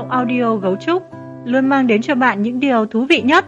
audio Gấu Trúc luôn mang đến cho bạn những điều thú vị nhất.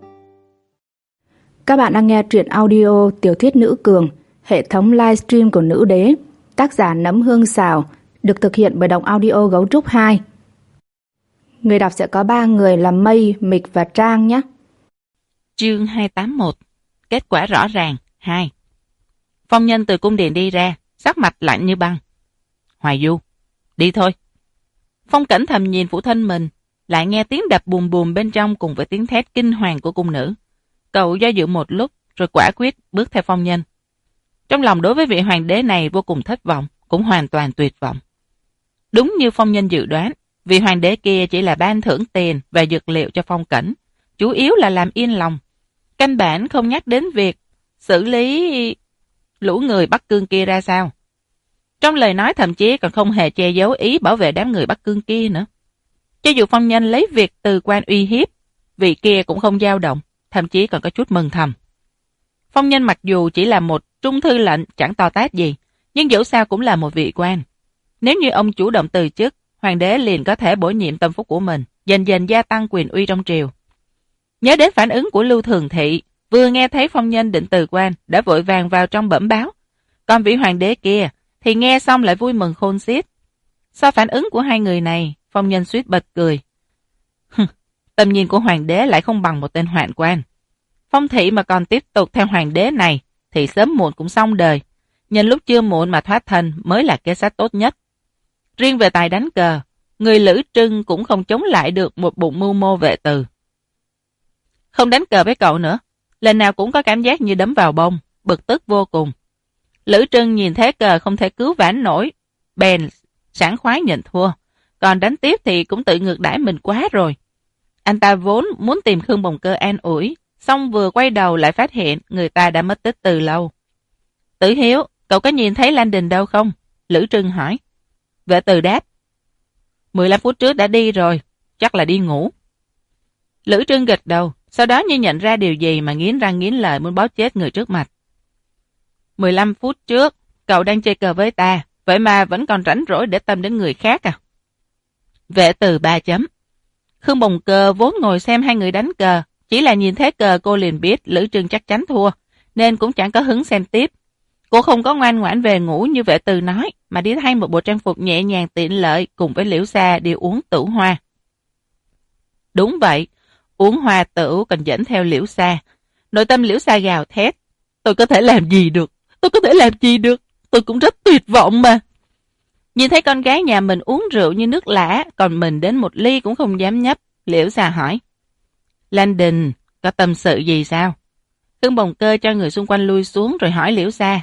Các bạn đang nghe truyện audio Tiểu thuyết Nữ Cường, hệ thống livestream của Nữ Đế, tác giả Nấm Hương Xào, được thực hiện bởi Đọc Audio Gấu Trúc 2. Người đọc sẽ có 3 người là Mây, Mịch và Trang nhé. Chương 281. Kết quả rõ ràng 2. Phong Nhân từ cung điện đi ra, sắc mặt lạnh như băng. Hoài Du, đi thôi. Phong Cẩn thầm nhìn phụ thân mình, lại nghe tiếng đập bùm bùm bên trong cùng với tiếng thét kinh hoàng của cung nữ. Cậu do dự một lúc rồi quả quyết bước theo Phong Nhân. Trong lòng đối với vị hoàng đế này vô cùng thất vọng, cũng hoàn toàn tuyệt vọng. Đúng như Phong Nhân dự đoán, vị hoàng đế kia chỉ là ban thưởng tiền và dược liệu cho Phong Cẩn, chủ yếu là làm yên lòng. Căn bản không nhắc đến việc xử lý lũ người Bắc Cương kia ra sao. Trong lời nói thậm chí còn không hề che giấu ý bảo vệ đám người Bắc Cương kia nữa. Cho dù Phong Nhân lấy việc từ quan uy hiếp, vị kia cũng không dao động, thậm chí còn có chút mừng thầm. Phong Nhân mặc dù chỉ là một trung thư lệnh chẳng to tát gì, nhưng dẫu sao cũng là một vị quan. Nếu như ông chủ động từ chức, hoàng đế liền có thể bổ nhiệm tâm phúc của mình, dần dần gia tăng quyền uy trong triều. Nhớ đến phản ứng của Lưu Thường Thị, vừa nghe thấy Phong Nhân định từ quan, đã vội vàng vào trong bẩm báo. Còn vị hoàng đế kia thì nghe xong lại vui mừng khôn xiết. Sau phản ứng của hai người này, Phong Nhân suýt bật cười. Tầm nhìn của hoàng đế lại không bằng một tên hoạn quan. Phong Thị mà còn tiếp tục theo hoàng đế này thì sớm muộn cũng xong đời. Nhân lúc chưa muộn mà thoát thân mới là kế sách tốt nhất. Riêng về tài đánh cờ, người Lữ Trưng cũng không chống lại được một bụng mưu mô vệ từ. Không đánh cờ với cậu nữa, lần nào cũng có cảm giác như đấm vào bông, bực tức vô cùng. Lữ Trưng nhìn thế cờ không thể cứu vãn nổi, bèn sảng khoái nhận thua, còn đánh tiếp thì cũng tự ngược đãi mình quá rồi. Anh ta vốn muốn tìm Khương Bồng Cơ an ủi, xong vừa quay đầu lại phát hiện người ta đã mất tích từ lâu. Tử Hiếu, cậu có nhìn thấy Lan Đình đâu không? Lữ Trưng hỏi. Vệ từ đáp. 15 phút trước đã đi rồi, chắc là đi ngủ. Lữ Trưng gật đầu, sau đó như nhận ra điều gì mà nghiến răng nghiến lợi muốn bóp chết người trước mặt. 15 phút trước, cậu đang chơi cờ với ta, vậy mà vẫn còn rảnh rỗi để tâm đến người khác à? Vệ từ 3 chấm. Khương Bồng Cơ vốn ngồi xem hai người đánh cờ, chỉ là nhìn thế cờ cô liền biết Lữ Trưng chắc chắn thua, nên cũng chẳng có hứng xem tiếp. Cô không có ngoan ngoãn về ngủ như Vệ từ nói, mà đi thay một bộ trang phục nhẹ nhàng tiện lợi cùng với Liễu Sa đi uống tửu hoa. Đúng vậy, uống hoa tửu còn dẫn theo Liễu Sa. Nội tâm Liễu Sa gào thét. Tôi có thể làm gì được? Tôi có thể làm gì được? Tôi cũng rất tuyệt vọng mà. Nhìn thấy con gái nhà mình uống rượu như nước lã, còn mình đến một ly cũng không dám nhấp. Liễu Sa hỏi. Lan Đình, có tâm sự gì sao? Khương Bồng Cơ cho người xung quanh lui xuống rồi hỏi Liễu Sa.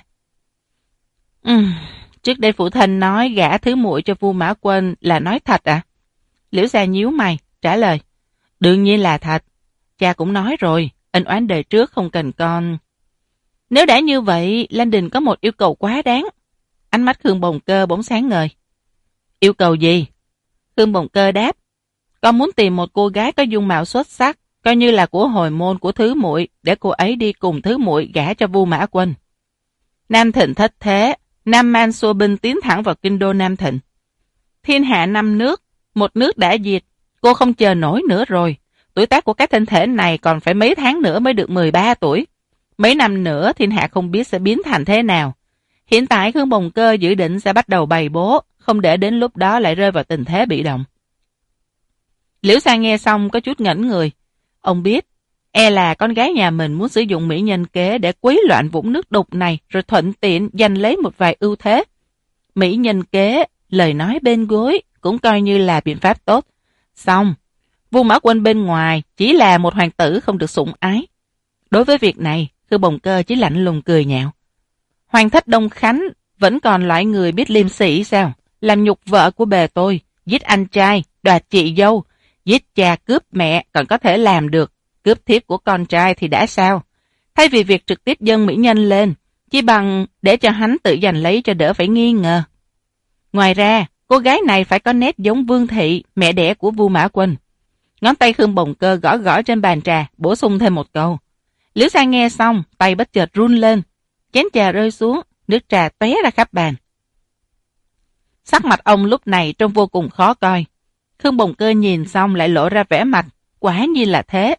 Trước đây phụ thân nói gả thứ muội cho Vu Mã Quân là nói thật à? Liễu Sa nhíu mày, trả lời. Đương nhiên là thật. Cha cũng nói rồi, ân oán đời trước không cần con. Nếu đã như vậy, Lan Đình có một yêu cầu quá đáng. Ánh mắt Khương Bồng Cơ bỗng sáng ngời. Yêu cầu gì? Khương Bồng Cơ đáp. Con muốn tìm một cô gái có dung mạo xuất sắc, coi như là của hồi môn của thứ muội, để cô ấy đi cùng thứ muội gả cho Vu Mã Quân. Nam Thịnh thất thế, Nam Man xua binh tiến thẳng vào kinh đô Nam Thịnh. Thiên hạ 5 nước, một nước đã diệt, cô không chờ nổi nữa rồi. Tuổi tác của cái thân thể này còn phải mấy tháng nữa mới được 13 tuổi. Mấy năm nữa thiên hạ không biết sẽ biến thành thế nào. Hiện tại Khương Bồng Cơ dự định sẽ bắt đầu bày bố, không để đến lúc đó lại rơi vào tình thế bị động. Liễu Sa nghe xong có chút ngẩn người. Ông biết, e là con gái nhà mình muốn sử dụng mỹ nhân kế để quấy loạn vũng nước đục này rồi thuận tiện giành lấy một vài ưu thế. Mỹ nhân kế, lời nói bên gối cũng coi như là biện pháp tốt. Xong, Vu Mã Quân bên ngoài chỉ là một hoàng tử không được sủng ái. Đối với việc này, Khương Bồng Cơ chỉ lạnh lùng cười nhạo. Hoàng thất Đông Khánh vẫn còn loại người biết liêm sỉ sao? Làm nhục vợ của bề tôi, giết anh trai, đoạt chị dâu, giết cha cướp mẹ còn có thể làm được, cướp thiếp của con trai thì đã sao? Thay vì việc trực tiếp dâng mỹ nhân lên, chỉ bằng để cho hắn tự giành lấy cho đỡ phải nghi ngờ. Ngoài ra, cô gái này phải có nét giống Vương Thị, mẹ đẻ của Vu Mã Quân. Ngón tay Khương Bồng Cơ gõ gõ trên bàn trà, bổ sung thêm một câu. Liễu Sa nghe xong, tay bất chợt run lên. Chén trà rơi xuống, nước trà tóe ra khắp bàn. Sắc mặt ông lúc này trông vô cùng khó coi. Khương Bồng Cơ nhìn xong lại lộ ra vẻ mặt, quả nhiên là thế.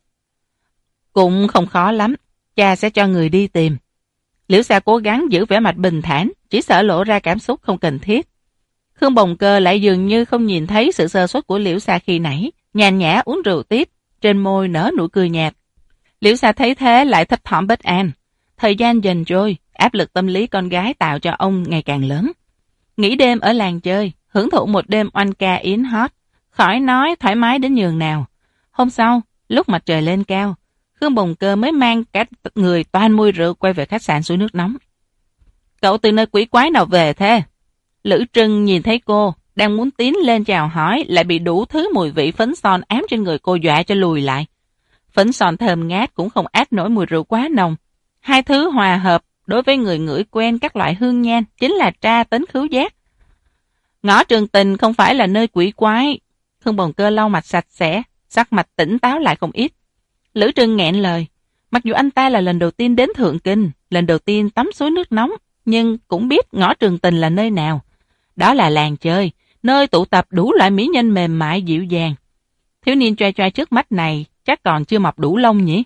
Cũng không khó lắm, cha sẽ cho người đi tìm. Liễu Sa cố gắng giữ vẻ mặt bình thản, chỉ sợ lộ ra cảm xúc không cần thiết. Khương Bồng Cơ lại dường như không nhìn thấy sự sơ suất của Liễu Sa khi nãy, nhàn nhã uống rượu tiếp, trên môi nở nụ cười nhạt. Liễu Sa thấy thế lại thấp thỏm bất an. Thời gian dần trôi, áp lực tâm lý con gái tạo cho ông ngày càng lớn. Nghỉ đêm ở làng chơi, hưởng thụ một đêm oanh ca yến hót, khỏi nói thoải mái đến nhường nào. Hôm sau, lúc mặt trời lên cao, Khương Bồng Cơ mới mang cả người toan mùi rượu quay về khách sạn suối nước nóng. Cậu từ nơi quỷ quái nào về thế? Lữ Trưng nhìn thấy cô, đang muốn tiến lên chào hỏi, lại bị đủ thứ mùi vị phấn son ám trên người cô dọa cho lùi lại. Phấn son thơm ngát cũng không át nổi mùi rượu quá nồng. Hai thứ hòa hợp đối với người ngửi quen các loại hương nhan chính là tra tấn khứu giác. Ngõ Trường Tình không phải là nơi quỷ quái. Khương Bồng Cơ lau mặt sạch sẽ, sắc mặt tỉnh táo lại không ít. Lữ Trưng nghẹn lời. Mặc dù anh ta là lần đầu tiên đến Thượng Kinh, lần đầu tiên tắm suối nước nóng, nhưng cũng biết ngõ Trường Tình là nơi nào. Đó là làng chơi, nơi tụ tập đủ loại mỹ nhân mềm mại dịu dàng. Thiếu niên choai choai trước mắt này chắc còn chưa mọc đủ lông nhỉ?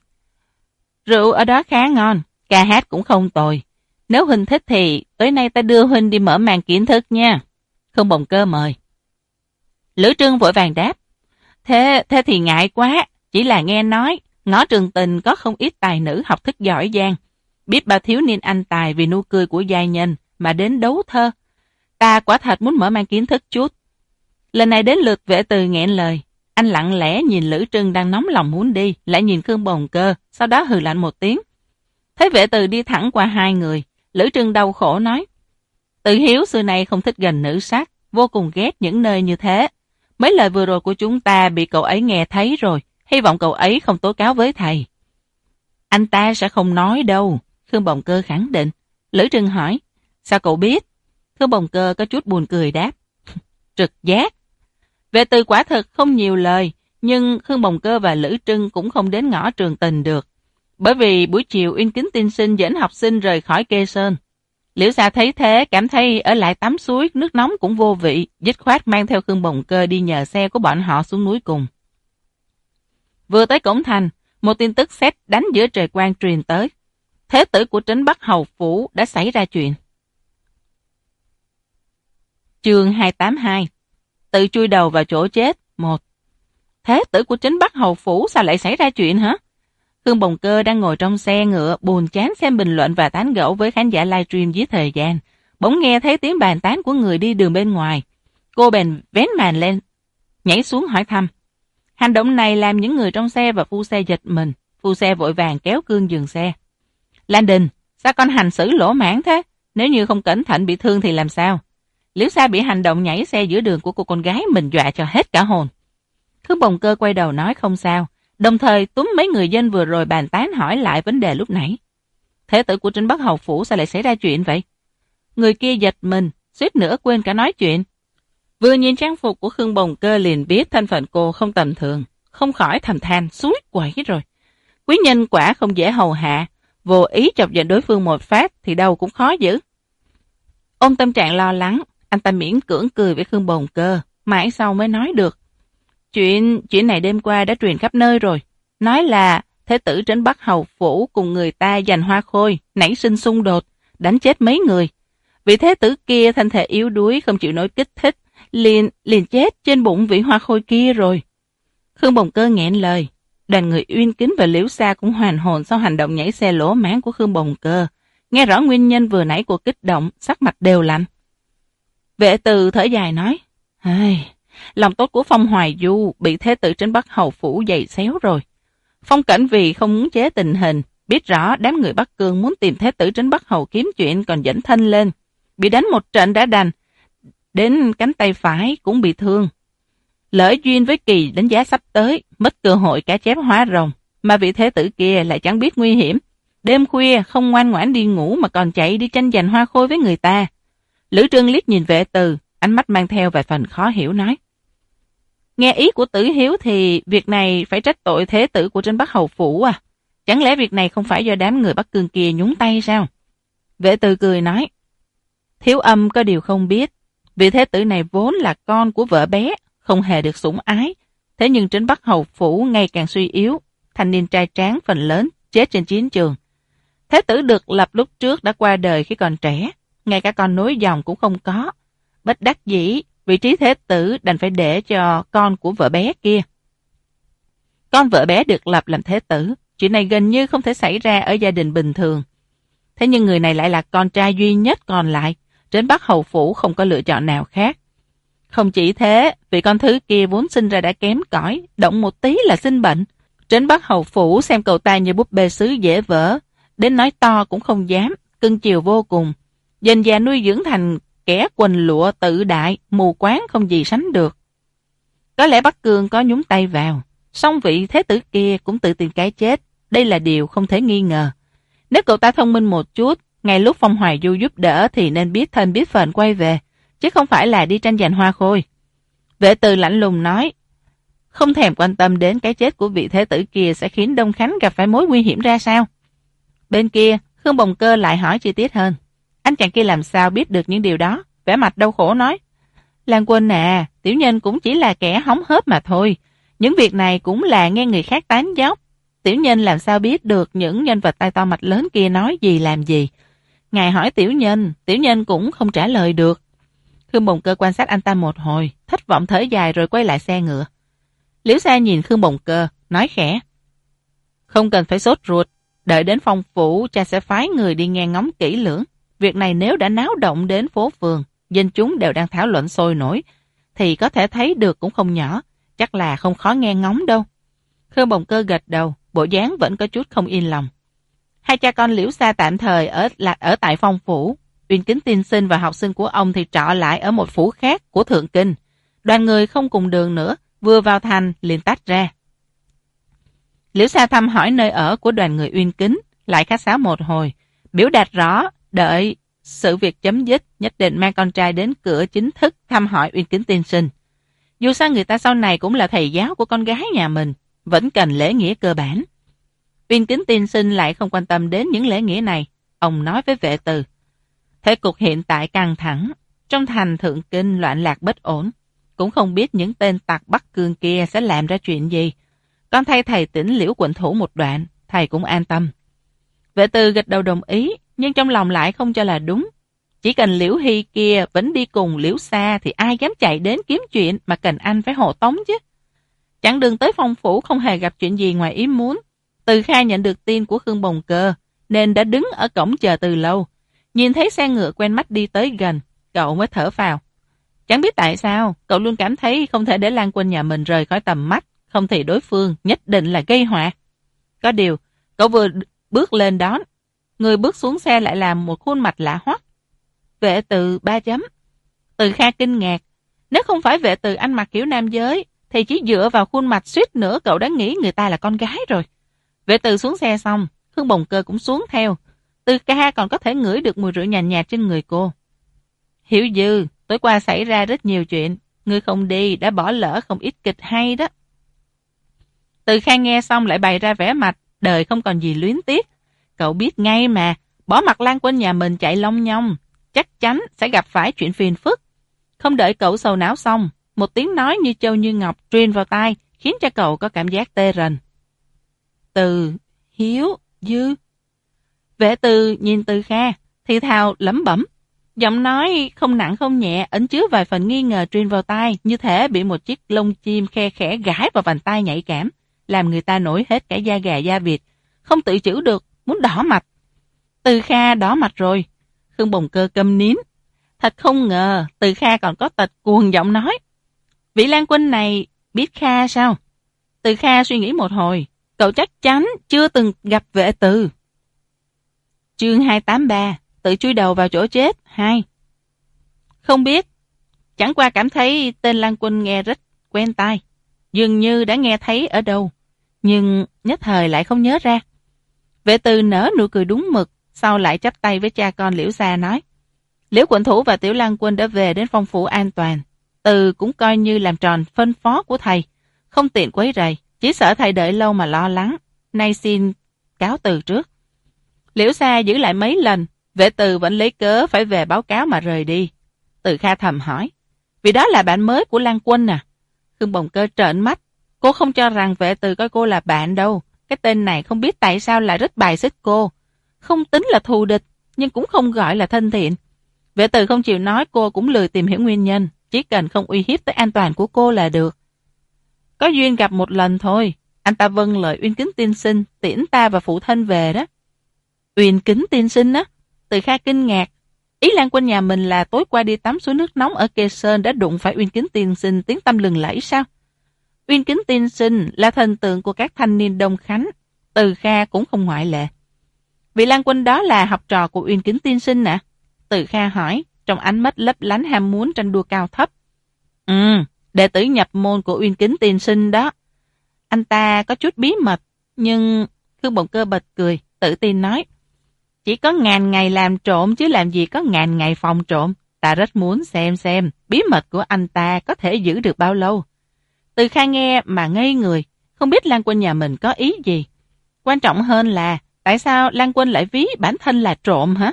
Rượu ở đó khá ngon, ca hát cũng không tồi. Nếu Huynh thích thì tối nay ta đưa Huynh đi mở màn kiến thức nha. Khương Bồng Cơ mời. Lữ Trưng vội vàng đáp. Thế thì ngại quá, chỉ là nghe nói ngõ Trường Tình có không ít tài nữ học thức giỏi giang. Biết bao thiếu niên anh tài vì nụ cười của giai nhân mà đến đấu thơ. Ta quả thật muốn mở mang kiến thức chút. Lần này đến lượt Vệ Từ nghẹn lời. Anh lặng lẽ nhìn Lữ Trưng đang nóng lòng muốn đi, lại nhìn Khương Bồng Cơ, sau đó hừ lạnh một tiếng. Thấy Vệ Từ đi thẳng qua hai người, Lữ Trưng đau khổ nói. Tự Hiếu xưa nay không thích gần nữ sắc, vô cùng ghét những nơi như thế. Mấy lời vừa rồi của chúng ta bị cậu ấy nghe thấy rồi, hy vọng cậu ấy không tố cáo với thầy. Anh ta sẽ không nói đâu, Khương Bồng Cơ khẳng định. Lữ Trưng hỏi, sao cậu biết? Khương Bồng Cơ có chút buồn cười đáp. Trực giác. Vệ Từ quả thực không nhiều lời, nhưng Khương Bồng Cơ và Lữ Trưng cũng không đến ngõ Trường Tình được. Bởi vì buổi chiều Uyên Kính tiên sinh dẫn học sinh rời khỏi Kê Sơn. Liễu Sa thấy thế, cảm thấy ở lại tắm suối nước nóng cũng vô vị, dứt khoát mang theo Khương Bồng Cơ đi nhờ xe của bọn họ xuống núi cùng. Vừa tới cổng thành, một tin tức sét đánh giữa trời quang truyền tới. Thế tử của Trấn Bắc Hầu Phủ đã xảy ra chuyện. Chương 282. Tự chui đầu vào chỗ chết 1. Thế tử của Trấn Bắc Hầu Phủ sao lại xảy ra chuyện hả? Khương Bồng Cơ đang ngồi trong xe ngựa buồn chán xem bình luận và tán gẫu với khán giả livestream giết thời gian. Bỗng nghe thấy tiếng bàn tán của người đi đường bên ngoài. Cô bèn vén màn lên, nhảy xuống hỏi thăm. Hành động này làm những người trong xe và phu xe giật mình. Phu xe vội vàng kéo cương dừng xe. Lan Đình, sao con hành xử lỗ mãn thế? Nếu như không cẩn thận bị thương thì làm sao? Liễu Sa bị hành động nhảy xe giữa đường của cô con gái mình dọa cho hết cả hồn. Khương Bồng Cơ quay đầu nói không sao, đồng thời túm mấy người dân vừa rồi bàn tán hỏi lại vấn đề lúc nãy. Thế tử của Trấn Bắc Hầu Phủ sao lại xảy ra chuyện vậy? Người kia giật mình, suýt nữa quên cả nói chuyện. Vừa nhìn trang phục của Khương Bồng Cơ liền biết thân phận cô không tầm thường, không khỏi thầm than suối quẩy rồi. Quý nhân quả không dễ hầu hạ, vô ý chọc giận đối phương một phát thì đâu cũng khó giữ. Ôm tâm trạng lo lắng, anh ta miễn cưỡng cười với Khương Bồng Cơ, mãi sau mới nói được. Chuyện này đêm qua đã truyền khắp nơi rồi. Nói là thế tử Trấn Bắc Hầu Phủ cùng người ta giành hoa khôi, nảy sinh xung đột, đánh chết mấy người. Vị thế tử kia thân thể yếu đuối không chịu nổi kích thích, liền chết trên bụng vị hoa khôi kia rồi. Khương Bồng Cơ nghẹn lời. Đoàn người Uyên Kính và Liễu Sa cũng hoàn hồn sau hành động nhảy xe lỗ mãn của Khương Bồng Cơ. Nghe rõ nguyên nhân vừa nãy của kích động, sắc mặt đều lạnh. Vệ Từ thở dài nói, lòng tốt của Phong Hoài Du bị thế tử Trấn Bắc Hầu Phủ giày xéo rồi. Phong Cảnh vì không muốn chế tình hình, biết rõ đám người Bắc Cương muốn tìm thế tử Trấn Bắc Hầu kiếm chuyện còn dẫn thân lên. Bị đánh một trận đã đành, đến cánh tay phải cũng bị thương. Lỡ duyên với kỳ đánh giá sắp tới, mất cơ hội cá chép hóa rồng, mà vị thế tử kia lại chẳng biết nguy hiểm. Đêm khuya không ngoan ngoãn đi ngủ mà còn chạy đi tranh giành hoa khôi với người ta. Lữ Trương liếc nhìn Vệ Từ, ánh mắt mang theo vài phần khó hiểu nói. Nghe ý của Tử Hiếu thì việc này phải trách tội thế tử của Trấn Bắc Hầu Phủ à? Chẳng lẽ việc này không phải do đám người Bắc Cương kia nhúng tay sao? Vệ Từ cười nói. Thiếu Âm có điều không biết, vị thế tử này vốn là con của vợ bé, không hề được sủng ái. Thế nhưng Trấn Bắc Hầu Phủ ngày càng suy yếu, thanh niên trai tráng phần lớn chết trên chiến trường. Thế tử được lập lúc trước đã qua đời khi còn trẻ, ngay cả con nối dòng cũng không có. Bất đắc dĩ, vị trí thế tử đành phải để cho con của vợ bé kia. Con vợ bé được lập làm thế tử, chuyện này gần như không thể xảy ra ở gia đình bình thường. Thế nhưng người này lại là con trai duy nhất còn lại, Trấn Bắc Hầu Phủ không có lựa chọn nào khác. Không chỉ thế, vì con thứ kia vốn sinh ra đã kém cỏi, động một tí là sinh bệnh. Trấn Bắc Hầu Phủ xem cậu ta như búp bê sứ dễ vỡ, đến nói to cũng không dám, cưng chiều vô cùng. Dần dà nuôi dưỡng thành kẻ quần lụa tự đại, mù quáng không gì sánh được. Có lẽ Bắc Cương có nhúng tay vào, song vị thế tử kia cũng tự tìm cái chết, đây là điều không thể nghi ngờ. Nếu cậu ta thông minh một chút, ngay lúc Phong Hoài Du giúp đỡ thì nên biết thân biết phận quay về, chứ không phải là đi tranh giành hoa khôi. Vệ Từ lạnh lùng nói, không thèm quan tâm đến cái chết của vị thế tử kia sẽ khiến Đông Khánh gặp phải mối nguy hiểm ra sao. Bên kia, Khương Bồng Cơ lại hỏi chi tiết hơn. Anh chàng kia làm sao biết được những điều đó? Vẻ mặt đau khổ nói, Lan Quân à, tiểu nhân cũng chỉ là kẻ hóng hớp mà thôi. Những việc này cũng là nghe người khác tán dóc. Tiểu nhân làm sao biết được những nhân vật tay to mặt lớn kia nói gì làm gì. Ngài hỏi tiểu nhân cũng không trả lời được. Khương Bồng Cơ quan sát anh ta một hồi, thất vọng thở dài rồi quay lại xe ngựa. Liễu Sa nhìn Khương Bồng Cơ, nói khẽ, không cần phải sốt ruột, đợi đến Phong Phủ cha sẽ phái người đi nghe ngóng kỹ lưỡng. Việc này nếu đã náo động đến phố phường, dân chúng đều đang thảo luận sôi nổi, thì có thể thấy được cũng không nhỏ, chắc là không khó nghe ngóng đâu. Khương Bồng Cơ gật đầu, bộ dáng vẫn có chút không yên lòng. Hai cha con Liễu Sa tạm thời ở tại Phong Phủ. Uyên Kính tiên sinh và học sinh của ông thì trọ lại ở một phủ khác của Thượng Kinh. Đoàn người không cùng đường nữa, vừa vào thành liền tách ra. Liễu Sa thăm hỏi nơi ở của đoàn người Uyên Kính, lại khách sáo một hồi, biểu đạt rõ đợi sự việc chấm dứt nhất định mang con trai đến cửa chính thức thăm hỏi Uyên Kính tiên sinh. Dù sao người ta sau này cũng là thầy giáo của con gái nhà mình, vẫn cần lễ nghĩa cơ bản. Uyên Kính tiên sinh lại không quan tâm đến những lễ nghĩa này. Ông nói với Vệ Từ, thế cục hiện tại căng thẳng, trong thành Thượng Kinh loạn lạc bất ổn, cũng không biết những tên tặc Bắc Cương kia sẽ làm ra chuyện gì. Con thay thầy tỉnh Liễu quận thủ một đoạn, thầy cũng an tâm. Vệ Từ gật đầu đồng ý, nhưng trong lòng lại không cho là đúng. Chỉ cần Liễu Hy kia vẫn đi cùng Liễu Sa thì ai dám chạy đến kiếm chuyện mà cần anh phải hộ tống chứ. Chặng đường tới Phong Phủ không hề gặp chuyện gì ngoài ý muốn. Từ Kha nhận được tin của Khương Bồng Cơ, nên đã đứng ở cổng chờ từ lâu. Nhìn thấy xe ngựa quen mắt đi tới gần, cậu mới thở phào. Chẳng biết tại sao, cậu luôn cảm thấy không thể để Lan Quân nhà mình rời khỏi tầm mắt, không thì đối phương nhất định là gây họa. Có điều, cậu vừa bước lên đón, người bước xuống xe lại làm một khuôn mặt lạ hoắc. Vệ Từ 3 chấm. Từ Kha kinh ngạc, nếu không phải Vệ Từ ăn mặc kiểu nam giới, thì chỉ dựa vào khuôn mặt suýt nữa cậu đã nghĩ người ta là con gái rồi. Vệ Từ xuống xe xong, Khương Bồng Cơ cũng xuống theo. Từ Kha còn có thể ngửi được mùi rượu nhàn nhạt trên người cô. Hiểu Dư, tối qua xảy ra rất nhiều chuyện, ngươi không đi đã bỏ lỡ không ít kịch hay đó. Từ Kha nghe xong lại bày ra vẻ mặt, đời không còn gì luyến tiếc. Cậu biết ngay mà, bỏ mặt Lan Quân nhà mình chạy long nhong, chắc chắn sẽ gặp phải chuyện phiền phức. Không đợi cậu sầu não xong, một tiếng nói như châu như ngọc truyền vào tai, khiến cho cậu có cảm giác tê rần. Từ, Hiếu, Dư. Vệ Từ nhìn Từ Kha, thì thào lẩm bẩm. Giọng nói không nặng không nhẹ, ẩn chứa vài phần nghi ngờ truyền vào tai, như thể bị một chiếc lông chim khe khẽ gãi vào vành tai nhạy cảm, làm người ta nổi hết cả da gà da vịt, không tự chữ được, muốn đỏ mặt. Từ Kha đỏ mặt rồi. Khương Bồng Cơ câm nín. Thật không ngờ, Từ Kha còn có tật cuồng giọng nói. Vị Lan Quân này biết Kha sao? Từ Kha suy nghĩ một hồi, cậu chắc chắn chưa từng gặp Vệ Từ. Chương 283, tự chui đầu vào chỗ chết 2. Không biết, chẳng qua cảm thấy tên Lan Quân nghe rất quen tai, dường như đã nghe thấy ở đâu, nhưng nhất thời lại không nhớ ra. Vệ Từ nở nụ cười đúng mực, sau lại chắp tay với cha con Liễu Sa nói, Liễu quận thủ và Tiểu Lan Quân đã về đến Phong Phủ an toàn. Từ cũng coi như làm tròn phân phó của thầy, không tiện quấy rầy, chỉ sợ thầy đợi lâu mà lo lắng, nay xin cáo từ trước. Liễu Sa giữ lại mấy lần, Vệ Từ vẫn lấy cớ phải về báo cáo mà rời đi. Từ Kha thầm hỏi, vì đó là bạn mới của Lan Quân à? Khương Bồng Cơ trợn mắt. Cô không cho rằng Vệ Từ coi cô là bạn đâu. Cái tên này không biết tại sao lại rất bài xích cô. Không tính là thù địch, nhưng cũng không gọi là thân thiện. Vệ Từ không chịu nói, cô cũng lười tìm hiểu nguyên nhân. Chỉ cần không uy hiếp tới an toàn của cô là được. Có duyên gặp một lần thôi. Anh ta vâng lời Uyên Kính tiên sinh tiễn ta và phụ thân về đó. Uyên Kính tiên sinh á? Từ Kha kinh ngạc. Ý Lan Quân nhà mình là tối qua đi tắm suối nước nóng ở Kê Sơn đã đụng phải Uyên Kính tiên sinh tiếng tăm lừng lẫy sao? Uyên Kính tiên sinh là thần tượng của các thanh niên Đông Khánh. Từ Kha cũng không ngoại lệ. Vị Lan Quân đó là học trò của Uyên Kính tiên sinh ạ? Từ Kha hỏi, trong ánh mắt lấp lánh ham muốn tranh đua cao thấp. Đệ tử nhập môn của Uyên Kính tiên sinh đó. Anh ta có chút bí mật, nhưng Khương Bồng Cơ bật cười, tự tin nói. Chỉ có 1000 ngày làm trộm chứ làm gì có 1000 ngày phòng trộm. Ta rất muốn xem bí mật của anh ta có thể giữ được bao lâu. Từ Kha nghe mà ngây người, không biết Lan Quân nhà mình có ý gì. Quan trọng hơn là, tại sao Lan Quân lại ví bản thân là trộm hả?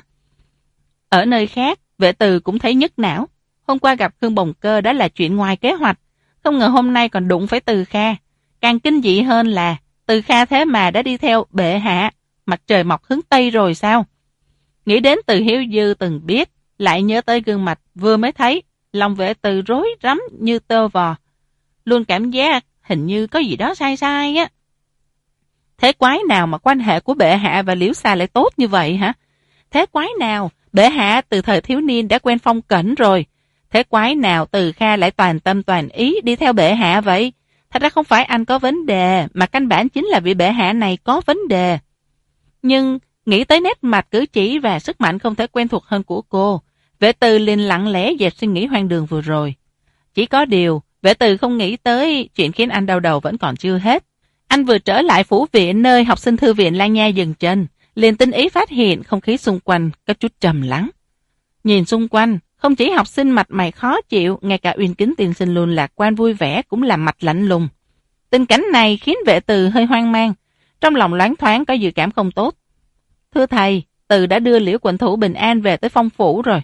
Ở nơi khác, Vệ Từ cũng thấy nhức não. Hôm qua gặp Khương Bồng Cơ đã là chuyện ngoài kế hoạch. Không ngờ hôm nay còn đụng phải Từ Kha. Càng kinh dị hơn là, Từ Kha thế mà đã đi theo bệ hạ. Mặt trời mọc hướng Tây rồi sao? Nghĩ đến Từ Hiếu Dư từng biết, lại nhớ tới gương mặt vừa mới thấy, lòng Vệ Từ rối rắm như tơ vò. Luôn cảm giác hình như có gì đó sai sai á. Thế quái nào mà quan hệ của bệ hạ và Liễu Xa lại tốt như vậy hả? Thế quái nào bệ hạ từ thời thiếu niên đã quen Phong Cẩn rồi? Thế quái nào Từ Kha lại toàn tâm toàn ý đi theo bệ hạ vậy? Thật ra không phải anh có vấn đề, mà căn bản chính là vị bệ hạ này có vấn đề. Nhưng nghĩ tới nét mặt cử chỉ và sức mạnh không thể quen thuộc hơn của cô, Vệ Từ liền lặng lẽ dẹp suy nghĩ hoang đường vừa rồi. Chỉ có điều, Vệ Từ không nghĩ tới chuyện khiến anh đau đầu vẫn còn chưa hết. Anh vừa trở lại phủ viện nơi học sinh thư viện Lan Nha dừng chân, liền tinh ý phát hiện không khí xung quanh có chút trầm lắng. Nhìn xung quanh, không chỉ học sinh mặt mày khó chịu, ngay cả Uyên Kính tiên sinh luôn lạc quan vui vẻ cũng làm mặt lạnh lùng. Tình cảnh này khiến Vệ Từ hơi hoang mang, trong lòng loáng thoáng có dự cảm không tốt. Thưa thầy, Từ đã đưa Liễu Quận Thủ bình an về tới Phong phủ rồi.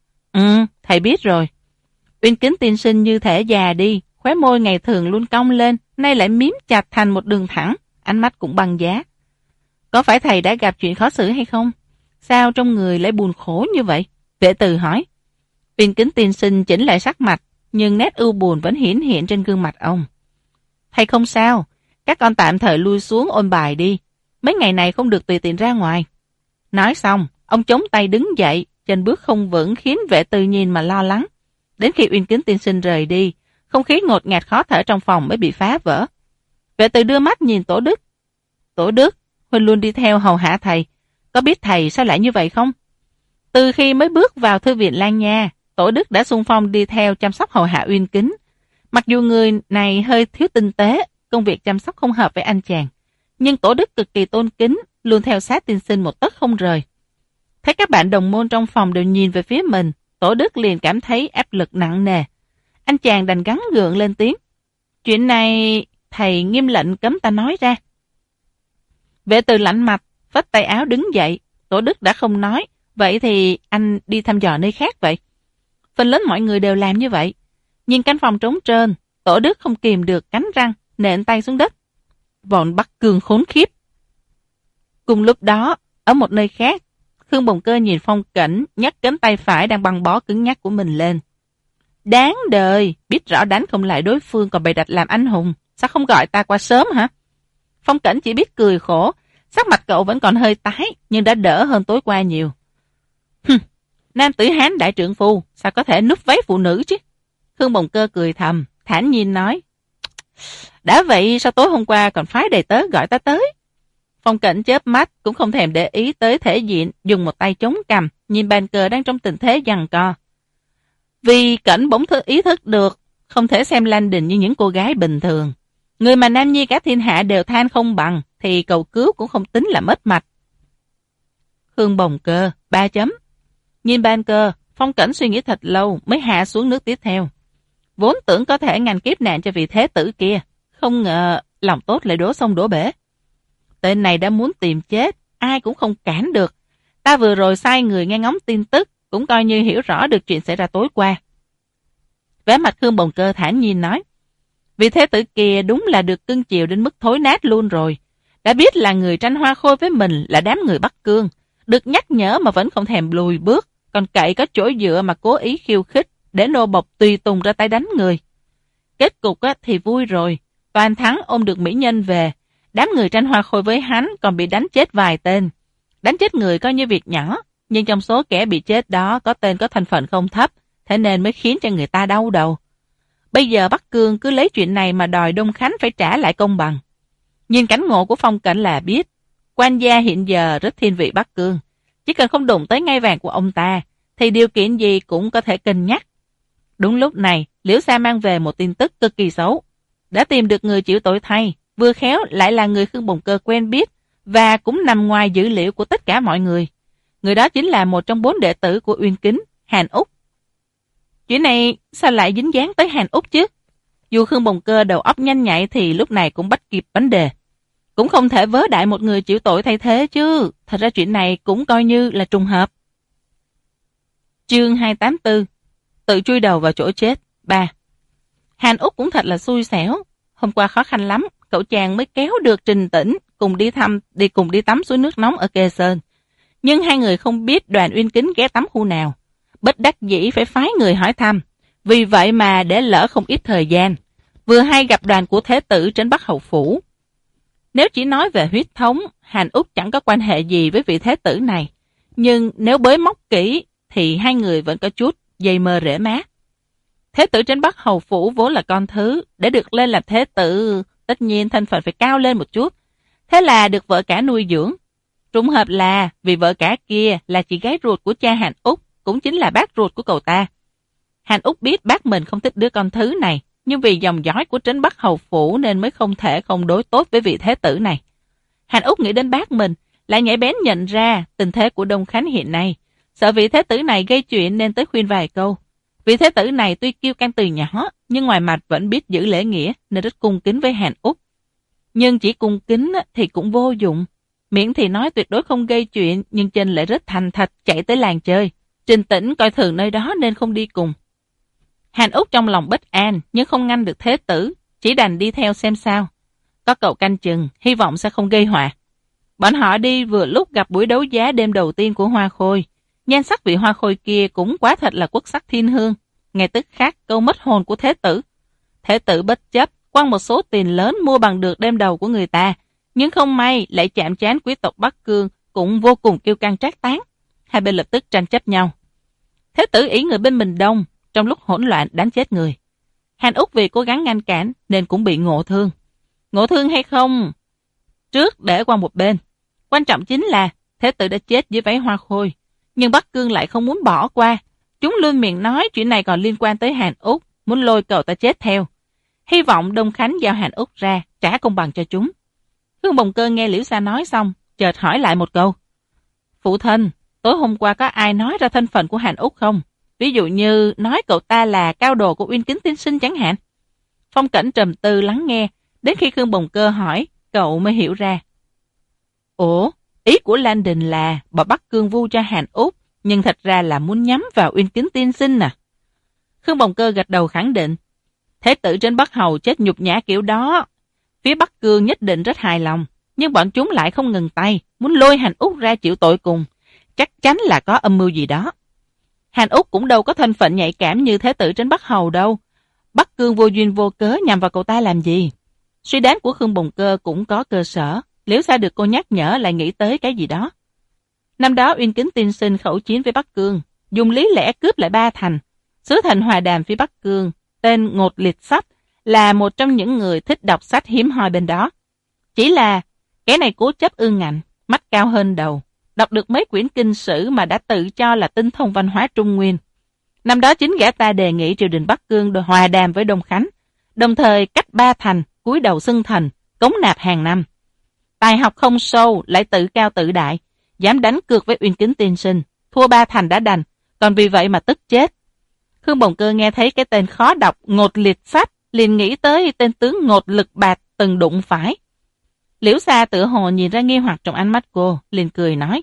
Thầy biết rồi. Uyên Kính tiên sinh như thể già đi, khóe môi ngày thường luôn cong lên, nay lại miếm chặt thành một đường thẳng, ánh mắt cũng băng giá. Có phải thầy đã gặp chuyện khó xử hay không? Sao trong người lại buồn khổ như vậy? Vệ Từ hỏi. Uyên Kính tiên sinh chỉnh lại sắc mặt, nhưng nét ưu buồn vẫn hiển hiện trên gương mặt ông. Thầy không sao, các con tạm thời lui xuống ôn bài đi. Mấy ngày này không được tùy tiện ra ngoài. Nói xong, ông chống tay đứng dậy, chân bước không vững khiến Vệ Từ nhìn mà lo lắng. Đến khi Uyên Kính tiên sinh rời đi, không khí ngột ngạt khó thở trong phòng mới bị phá vỡ. Vệ Từ đưa mắt nhìn Tổ Đức. Tổ Đức, Huynh luôn đi theo hầu hạ thầy. Có biết thầy sao lại như vậy không? Từ khi mới bước vào thư viện Lan Nha, Tổ Đức đã xung phong đi theo chăm sóc hầu hạ Uyên Kính. Mặc dù người này hơi thiếu tinh tế, công việc chăm sóc không hợp với anh chàng, nhưng Tổ Đức cực kỳ tôn kính, luôn theo sát tiên sinh một tấc không rời. Thấy các bạn đồng môn trong phòng đều nhìn về phía mình, Tổ Đức liền cảm thấy áp lực nặng nề. Anh chàng đành gắng gượng lên tiếng. Chuyện này thầy nghiêm lệnh cấm ta nói ra. Vệ Từ lạnh mặt, phất tay áo đứng dậy. Tổ Đức đã không nói, vậy thì anh đi thăm dò nơi khác vậy. Phần lớn mọi người đều làm như vậy. Nhìn căn phòng trống trơn, Tổ Đức không kìm được cắn răng, nện tay xuống đất. Bọn Bắc Cương khốn khiếp. Cùng lúc đó, ở một nơi khác, Khương Bồng Cơ nhìn Phong Cảnh nhấc cánh tay phải đang băng bó cứng nhắc của mình lên. Đáng đời, biết rõ đánh không lại đối phương còn bày đặt làm anh hùng, sao không gọi ta qua sớm hả? Phong Cảnh chỉ biết cười khổ, sắc mặt cậu vẫn còn hơi tái, nhưng đã đỡ hơn tối qua nhiều. Nam tử Hán đại trượng phu, sao có thể núp váy phụ nữ chứ? Khương Bồng Cơ cười thầm, thản nhiên nói. Đã vậy sao tối hôm qua còn phái đầy tớ gọi ta tới? Phong Cảnh chớp mắt cũng không thèm để ý tới thể diện, dùng một tay chống cằm, nhìn bàn cờ đang trong tình thế giằng co. Vì Cảnh bỗng ý thức được, không thể xem Lan Đình như những cô gái bình thường. Người mà nam nhi cả thiên hạ đều than không bằng, thì cầu cứu cũng không tính là mất mặt. Khương Bồng Cơ, 3 chấm. Nhìn bàn cờ, Phong Cảnh suy nghĩ thật lâu mới hạ xuống nước tiếp theo. Vốn tưởng có thể ngăn kiếp nạn cho vị thế tử kia, không ngờ lòng tốt lại đổ sông đổ bể. Tên này đã muốn tìm chết, ai cũng không cản được. Ta vừa rồi sai người nghe ngóng tin tức, cũng coi như hiểu rõ được chuyện xảy ra tối qua. Vẻ mặt Khương Bồng Cơ thản nhiên nói. Vì thế tử kia đúng là được cưng chiều đến mức thối nát luôn rồi. Đã biết là người tranh hoa khôi với mình là đám người Bắc Cương, được nhắc nhở mà vẫn không thèm lùi bước, còn cậy có chỗ dựa mà cố ý khiêu khích để nô bộc tùy tùng ra tay đánh người. Kết cục thì vui rồi, toàn thắng ôm được mỹ nhân về, đám người tranh hoa khôi với hắn còn bị đánh chết vài tên. Đánh chết người coi như việc nhỏ, nhưng trong số kẻ bị chết đó có tên có thành phần không thấp, thế nên mới khiến cho người ta đau đầu. Bây giờ Bắc Cương cứ lấy chuyện này mà đòi Đông Khánh phải trả lại công bằng. Nhìn cảnh ngộ của Phong Cảnh là biết, quan gia hiện giờ rất thiên vị Bắc Cương. Chỉ cần không đụng tới ngai vàng của ông ta, thì điều kiện gì cũng có thể cân nhắc. Đúng lúc này, Liễu Sa mang về một tin tức cực kỳ xấu. Đã tìm được người chịu tội thay, vừa khéo lại là người Khương Bồng Cơ quen biết, và cũng nằm ngoài dữ liệu của tất cả mọi người. Người đó chính là một trong 4 đệ tử của Uyên Kính, Hàn Úc. Chuyện này sao lại dính dáng tới Hàn Úc chứ? Dù Khương Bồng Cơ đầu óc nhanh nhạy thì lúc này cũng bắt kịp vấn đề. Cũng không thể vớ đại một người chịu tội thay thế chứ. Thật ra chuyện này cũng coi như là trùng hợp. Chương 284. Tự chui đầu vào chỗ chết 3. Hàn Úc cũng thật là xui xẻo. Hôm qua khó khăn lắm, cậu chàng mới kéo được Trình Tĩnh cùng đi tắm suối nước nóng ở Kê Sơn. Nhưng hai người không biết Đoàn Uyên Kính ghé tắm khu nào. Bất đắc dĩ phải phái người hỏi thăm. Vì vậy mà để lỡ không ít thời gian. Vừa hay gặp đoàn của Thế Tử trên Bắc Hầu Phủ. Nếu chỉ nói về huyết thống, Hàn Úc chẳng có quan hệ gì với vị Thế Tử này. Nhưng nếu bới móc kỹ, thì hai người vẫn có chút dây mơ rễ má. Thế Tử trên Bắc Hầu Phủ vốn là con thứ, để được lên làm Thế Tử, tất nhiên thân phận phải cao lên một chút. Thế là được vợ cả nuôi dưỡng. Trùng hợp là vì vợ cả kia là chị gái ruột của cha Hàn Úc, cũng chính là bác ruột của cậu ta. Hàn Úc biết bác mình không thích đứa con thứ này, nhưng vì dòng dõi của Trấn Bắc Hầu Phủ nên mới không thể không đối tốt với vị Thế Tử này. Hàn Úc nghĩ đến bác mình, lại nhạy bén nhận ra tình thế của Đông Khánh hiện nay. Sợ vị Thế Tử này gây chuyện nên tới khuyên vài câu. Vị Thế Tử này tuy kiêu căng từ nhỏ, nhưng ngoài mặt vẫn biết giữ lễ nghĩa nên rất cung kính với Hàn Úc. Nhưng chỉ cung kính thì cũng vô dụng. Miệng thì nói tuyệt đối không gây chuyện, nhưng chân lại rất thành thật chạy tới làng chơi. Trình Tĩnh coi thường nơi đó nên không đi cùng. Hàn Úc trong lòng bất an nhưng không ngăn được Thế Tử, chỉ đành đi theo xem sao. Có cậu canh chừng, hy vọng sẽ không gây họa. Bọn họ đi vừa lúc gặp buổi đấu giá đêm đầu tiên của Hoa Khôi. Nhan sắc vị Hoa Khôi kia cũng quá thật là quốc sắc thiên hương. Ngay tức khắc câu mất hồn của Thế Tử. Thế Tử bất chấp, quăng một số tiền lớn mua bằng được đêm đầu của người ta. Nhưng không may lại chạm trán quý tộc Bắc Cương cũng vô cùng kiêu căng trác tán. Hai bên lập tức tranh chấp nhau. Thế Tử ý người bên mình đông, trong lúc hỗn loạn đánh chết người. Hàn Úc vì cố gắng ngăn cản nên cũng bị ngộ thương. Ngộ thương hay không? Trước để qua một bên. Quan trọng chính là Thế Tử đã chết dưới váy Hoa Khôi. Nhưng Bắc Cương lại không muốn bỏ qua. Chúng luôn miệng nói chuyện này còn liên quan tới Hàn Úc, muốn lôi cậu ta chết theo. Hy vọng Đông Khánh giao Hàn Úc ra, trả công bằng cho chúng. Khương Bồng Cơ nghe Liễu Sa nói xong, chợt hỏi lại một câu. Phụ thân, tối hôm qua có ai nói ra thân phận của Hàn Úc không? Ví dụ như nói cậu ta là cao đồ của Uyên Kính tiên sinh chẳng hạn. Phong Cảnh trầm tư lắng nghe, đến khi Khương Bồng Cơ hỏi, cậu mới hiểu ra. Ủa, ý của Lan Đình là bỏ Bắc Cương vu cho Hàn Úc, nhưng thật ra là muốn nhắm vào Uyên Kính tiên sinh à? Khương Bồng Cơ gật đầu khẳng định. Thế Tử trên Bắc Hầu chết nhục nhã kiểu đó. Phía Bắc Cương nhất định rất hài lòng, nhưng bọn chúng lại không ngừng tay, muốn lôi Hàn Úc ra chịu tội cùng. Chắc chắn là có âm mưu gì đó. Hàn Úc cũng đâu có thân phận nhạy cảm như Thế Tử trên Bắc Hầu đâu. Bắc Cương vô duyên vô cớ nhằm vào cậu ta làm gì? Suy đoán của Khương Bồng Cơ cũng có cơ sở. Liễu Sa được cô nhắc nhở lại nghĩ tới cái gì đó. Năm đó Uyên Kính tiên sinh khẩu chiến với Bắc Cương, dùng lý lẽ cướp lại 3 thành. Sứ thành Hòa Đàm phía Bắc Cương, tên Ngột Liệt Sách, là một trong những người thích đọc sách hiếm hoi bên đó. Chỉ là kẻ này cố chấp ương ngạnh, mắt cao hơn đầu, đọc được mấy quyển kinh sử mà đã tự cho là tinh thông văn hóa Trung Nguyên. Năm đó chính gã ta đề nghị triều đình Bắc Cương hòa đàm với Đông Khánh, đồng thời cách 3 thành, cúi đầu xưng thành, cống nạp hàng năm. Tài học không sâu, lại tự cao tự đại, dám đánh cược với Uyên Kính tiên sinh, thua 3 thành đã đành, còn vì vậy mà tức chết. Khương Bồng Cơ nghe thấy cái tên khó đọc Ngột Liệt Sách, liền nghĩ tới tên tướng Ngột Lực Bạt từng đụng phải. Liễu Sa tựa hồ nhìn ra nghi hoặc trong ánh mắt cô, liền cười nói.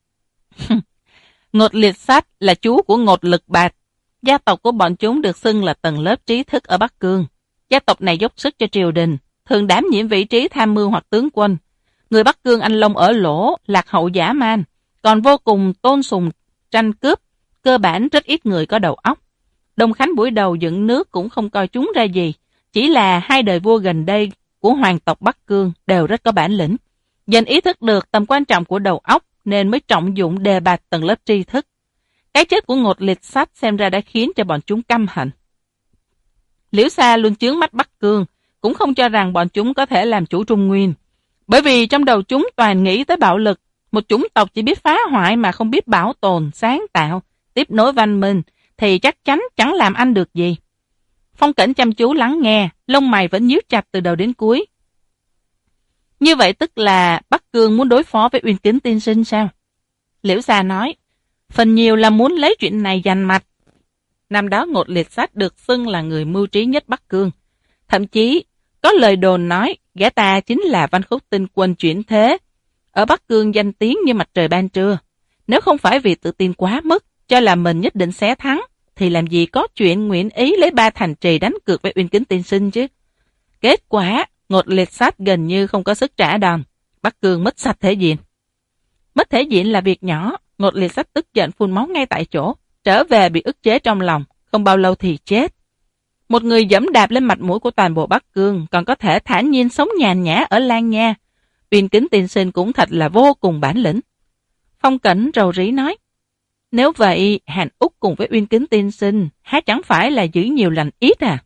Ngột Liệt Sách là chú của Ngột Lực Bạt. Gia tộc của bọn chúng được xưng là tầng lớp trí thức ở Bắc Cương. Gia tộc này dốc sức cho triều đình, thường đảm nhiệm vị trí tham mưu hoặc tướng quân. Người Bắc Cương anh Long ở lỗ, lạc hậu dã man, còn vô cùng tôn sùng tranh cướp, cơ bản rất ít người có đầu óc. Đông Khánh buổi đầu dựng nước cũng không coi chúng ra gì, chỉ là hai đời vua gần đây của hoàng tộc Bắc Cương đều rất có bản lĩnh. Dần ý thức được tầm quan trọng của đầu óc nên mới trọng dụng đề bạt tầng lớp tri thức. Cái chết của Ngột Liệt Sách xem ra đã khiến cho bọn chúng căm hận. Liễu Xa luôn chướng mắt Bắc Cương, cũng không cho rằng bọn chúng có thể làm chủ Trung Nguyên. Bởi vì trong đầu chúng toàn nghĩ tới bạo lực, một chủng tộc chỉ biết phá hoại mà không biết bảo tồn, sáng tạo, tiếp nối văn minh, thì chắc chắn chẳng làm ăn được gì. Phong Cảnh chăm chú lắng nghe, lông mày vẫn nhíu chặt từ đầu đến cuối. Như vậy tức là Bắc Cương muốn đối phó với Uyên Kính tiên sinh sao? Liễu Xa nói, phần nhiều là muốn lấy chuyện này giành mặt. Năm đó Ngột Liệt Sách được xưng là người mưu trí nhất Bắc Cương. Thậm chí, có lời đồn nói gã ta chính là Văn Khúc Tinh Quân chuyển thế. Ở Bắc Cương danh tiếng như mặt trời ban trưa. Nếu không phải vì tự tin quá mức, cho là mình nhất định sẽ thắng, thì làm gì có chuyện nguyện ý lấy 3 thành trì đánh cược với Uyên Kính tiên sinh chứ. Kết quả, Ngột Liệt Sách gần như không có sức trả đòn. Bắc Cương mất sạch thể diện. Mất thể diện là việc nhỏ, Ngột Liệt Sách tức giận phun máu ngay tại chỗ, trở về bị ức chế trong lòng, không bao lâu thì chết. Một người dẫm đạp lên mặt mũi của toàn bộ Bắc Cương, còn có thể thản nhiên sống nhàn nhã ở Lan Nha. Uyên Kính tiên sinh cũng thật là vô cùng bản lĩnh. Phong Cảnh rầu rĩ nói, nếu vậy, Hàn Úc cùng với Uyên Kính tiên sinh, há chẳng phải là giữ nhiều lành ít à?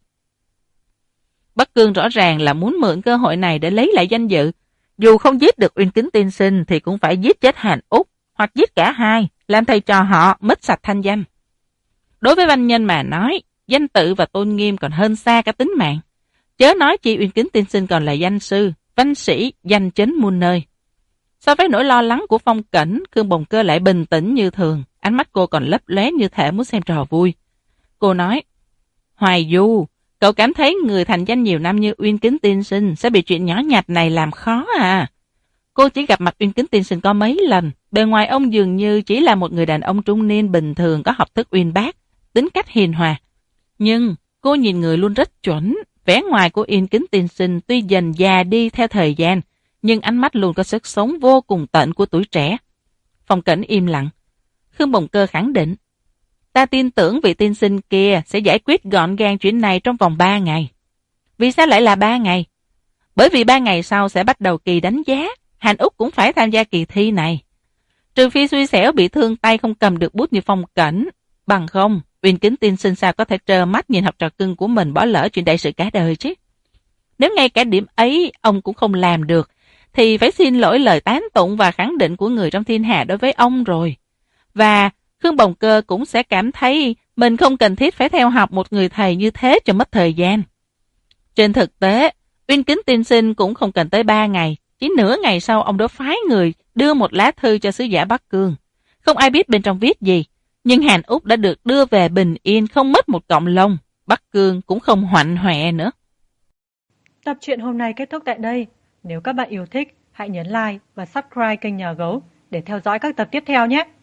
Bắc Cương rõ ràng là muốn mượn cơ hội này để lấy lại danh dự. Dù không giết được Uyên Kính tiên sinh thì cũng phải giết chết Hàn Úc, hoặc giết cả hai, làm thầy trò họ mất sạch thanh danh. Đối với văn nhân mà nói, danh tự và tôn nghiêm còn hơn xa cả tính mạng. Chớ nói chi Uyên Kính tiên sinh còn là danh sư, văn sĩ, danh chấn muôn nơi. So với nỗi lo lắng của Phong Cảnh, Khương Bồng Cơ lại bình tĩnh như thường, ánh mắt cô còn lấp lóe như thể muốn xem trò vui. Cô nói, Hoài Du, cậu cảm thấy người thành danh nhiều năm như Uyên Kính tiên sinh sẽ bị chuyện nhỏ nhặt này làm khó à? Cô chỉ gặp mặt Uyên Kính tiên sinh có mấy lần, bề ngoài ông dường như chỉ là một người đàn ông trung niên bình thường có học thức uyên bác, tính cách hiền hòa. Nhưng cô nhìn người luôn rất chuẩn, vẻ ngoài của Uyên Kính tiên sinh tuy dần già đi theo thời gian, nhưng ánh mắt luôn có sức sống vô cùng tận của tuổi trẻ. Phong Cảnh im lặng. Khương Bồng Cơ khẳng định, ta tin tưởng vị tiên sinh kia sẽ giải quyết gọn gàng chuyện này trong vòng 3 ngày. Vì sao lại là 3 ngày? Bởi vì 3 ngày sau sẽ bắt đầu kỳ đánh giá, Hàn Úc cũng phải tham gia kỳ thi này. Trừ phi xui xẻo bị thương tay không cầm được bút như Phong Cảnh, bằng không, Uyên Kính tiên sinh sao có thể trơ mắt nhìn học trò cưng của mình bỏ lỡ chuyện đại sự cả đời chứ? Nếu ngay cả điểm ấy ông cũng không làm được, thì phải xin lỗi lời tán tụng và khẳng định của người trong thiên hạ đối với ông rồi. Và Khương Bồng Cơ cũng sẽ cảm thấy mình không cần thiết phải theo học một người thầy như thế cho mất thời gian. Trên thực tế, Uyên Kính tiên sinh cũng không cần tới 3 ngày, chỉ nửa ngày sau ông đã phái người đưa một lá thư cho sứ giả Bắc Cương. Không ai biết bên trong viết gì, nhưng Hàn Úc đã được đưa về bình yên không mất một cọng lông. Bắc Cương cũng không hoạnh hoẹ nữa. Tập truyện hôm nay kết thúc tại đây. Nếu các bạn yêu thích, hãy nhấn like và subscribe kênh Nhà Gấu để theo dõi các tập tiếp theo nhé.